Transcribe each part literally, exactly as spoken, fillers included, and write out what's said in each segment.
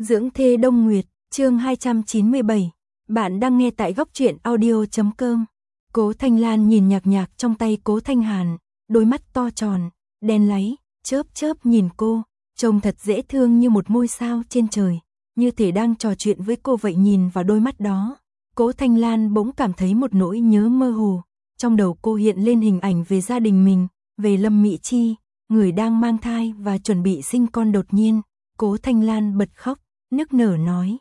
Dưỡng thê Đông Nguyệt, chương hai trăm chín mươi bảy. Bạn đang nghe tại góc truyện audio chấm com. Cố Thanh Lan nhìn nhạc nhạc trong tay Cố Thanh Hàn, đôi mắt to tròn, đen láy, chớp chớp nhìn cô, trông thật dễ thương như một ngôi sao trên trời, như thể đang trò chuyện với cô vậy. Nhìn vào đôi mắt đó, Cố Thanh Lan bỗng cảm thấy một nỗi nhớ mơ hồ, trong đầu cô hiện lên hình ảnh về gia đình mình, về Lâm Mỹ Chi, người đang mang thai và chuẩn bị sinh con. Đột nhiên, Cố Thanh Lan bật khóc, nức nở nói: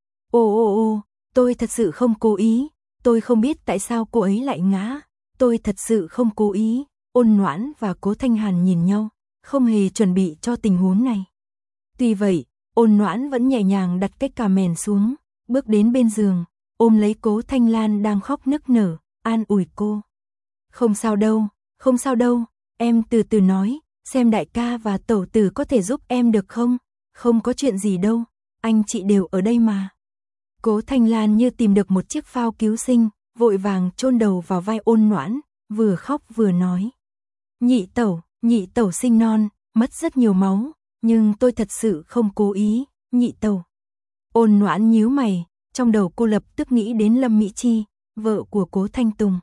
"Ô ô ô, tôi thật sự không cố ý, tôi không biết tại sao cô ấy lại ngã, tôi thật sự không cố ý." Ôn Noãn và Cố Thanh Hàn nhìn nhau, không hề chuẩn bị cho tình huống này. Tuy vậy, Ôn Noãn vẫn nhẹ nhàng đặt cái cà mền xuống, bước đến bên giường, ôm lấy Cố Thanh Lan đang khóc nức nở, an ủi cô: "Không sao đâu, không sao đâu, em từ từ nói, xem đại ca và tẩu tử có thể giúp em được không? Không có chuyện gì đâu, anh chị đều ở đây mà." Cố Thanh Lan như tìm được một chiếc phao cứu sinh, vội vàng chôn đầu vào vai Ôn Noãn, vừa khóc vừa nói: "Nhị tẩu, nhị tẩu sinh non, mất rất nhiều máu, nhưng tôi thật sự không cố ý, nhị tẩu." Ôn Noãn nhíu mày, trong đầu cô lập tức nghĩ đến Lâm Mỹ Chi, vợ của Cố Thanh Tùng.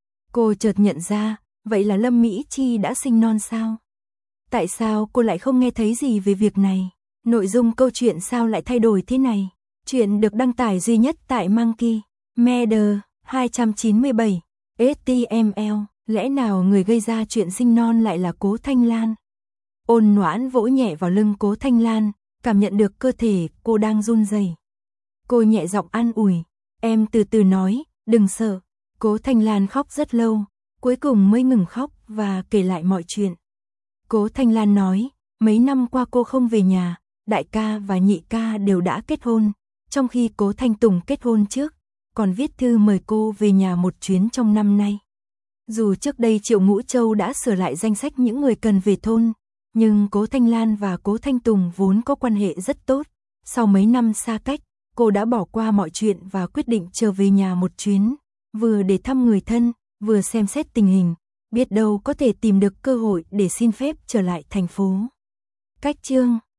Cô chợt nhận ra, vậy là Lâm Mỹ Chi đã sinh non sao? Tại sao cô lại không nghe thấy gì về việc này? Nội dung câu chuyện sao lại thay đổi thế này? Chuyện được đăng tải duy nhất tại Monkey Media. Hai trăm chín mươi bảy. ếch ti em eo. Lẽ nào người gây ra chuyện sinh non lại là Cố Thanh Lan? Ôn Noãn vỗ nhẹ vào lưng Cố Thanh Lan, cảm nhận được cơ thể cô đang run rẩy. Cô nhẹ giọng an ủi: "Em từ từ nói, đừng sợ." Cố Thanh Lan khóc rất lâu, cuối cùng mới ngừng khóc và kể lại mọi chuyện. Cố Thanh Lan nói: "Mấy năm qua cô không về nhà, đại ca và nhị ca đều đã kết hôn, trong khi Cố Thanh Tùng kết hôn trước, còn viết thư mời cô về nhà một chuyến trong năm nay. Dù trước đây Triệu Ngũ Châu đã sửa lại danh sách những người cần về thôn, nhưng Cố Thanh Lan và Cố Thanh Tùng vốn có quan hệ rất tốt. Sau mấy năm xa cách, cô đã bỏ qua mọi chuyện và quyết định trở về nhà một chuyến, vừa để thăm người thân, vừa xem xét tình hình, biết đâu có thể tìm được cơ hội để xin phép trở lại thành phố." Cách chương